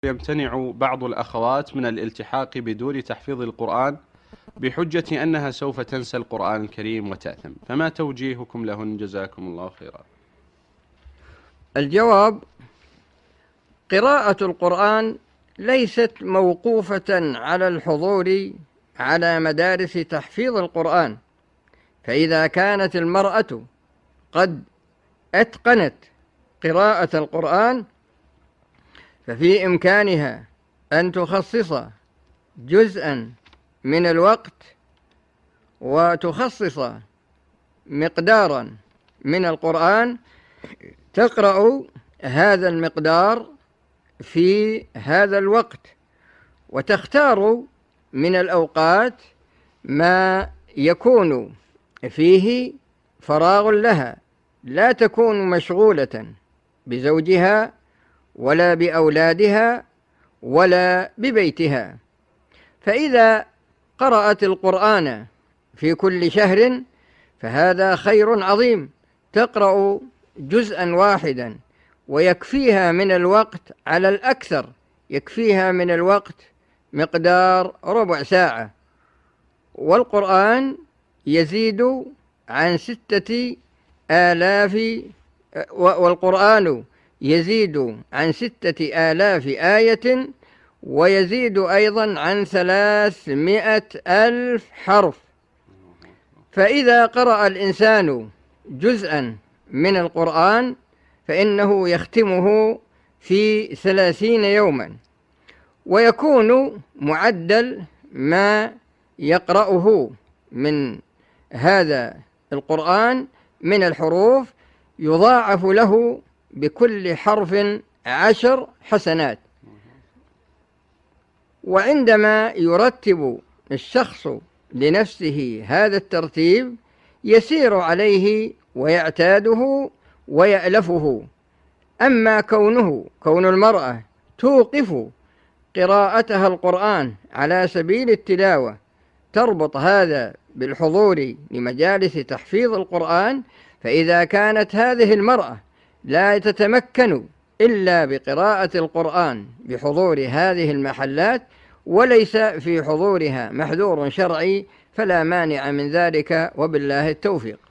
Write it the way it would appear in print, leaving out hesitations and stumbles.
يمتنع بعض الأخوات من الالتحاق بدور تحفيظ القرآن بحجة أنها سوف تنسى القرآن الكريم وتأثم، فما توجيهكم لهن جزاكم الله خيرا؟ الجواب: قراءة القرآن ليست موقوفة على الحضور على مدارس تحفيظ القرآن، فإذا كانت المرأة قد أتقنت قراءة القرآن ففي إمكانها أن تخصص جزءا من الوقت وتخصص مقدارا من القرآن تقرأ هذا المقدار في هذا الوقت، وتختار من الأوقات ما يكون فيه فراغ لها، لا تكون مشغولة بزوجها ولا بأولادها ولا ببيتها. فإذا قرأت القرآن في كل شهر فهذا خير عظيم، تقرأ جزءا واحدا ويكفيها من الوقت على الأكثر، يكفيها من الوقت مقدار ربع ساعة. والقرآن يزيد عن 6,000 آية، ويزيد أيضا عن 300,000 حرف. فإذا قرأ الإنسان جزءا من القرآن فإنه يختمه في 30 يوما، ويكون معدل ما يقرأه من هذا القرآن من الحروف يضاعف له بكل حرف 10 حسنات. وعندما يرتب الشخص لنفسه هذا الترتيب يسير عليه ويعتاده ويألفه. أما كون المرأة توقف قراءتها القرآن على سبيل التلاوة، تربط هذا بالحضور لمجالس تحفيظ القرآن، فإذا كانت هذه المرأة لا تتمكن إلا بقراءة القرآن بحضور هذه المحلات وليس في حضورها محذور شرعي فلا مانع من ذلك، وبالله التوفيق.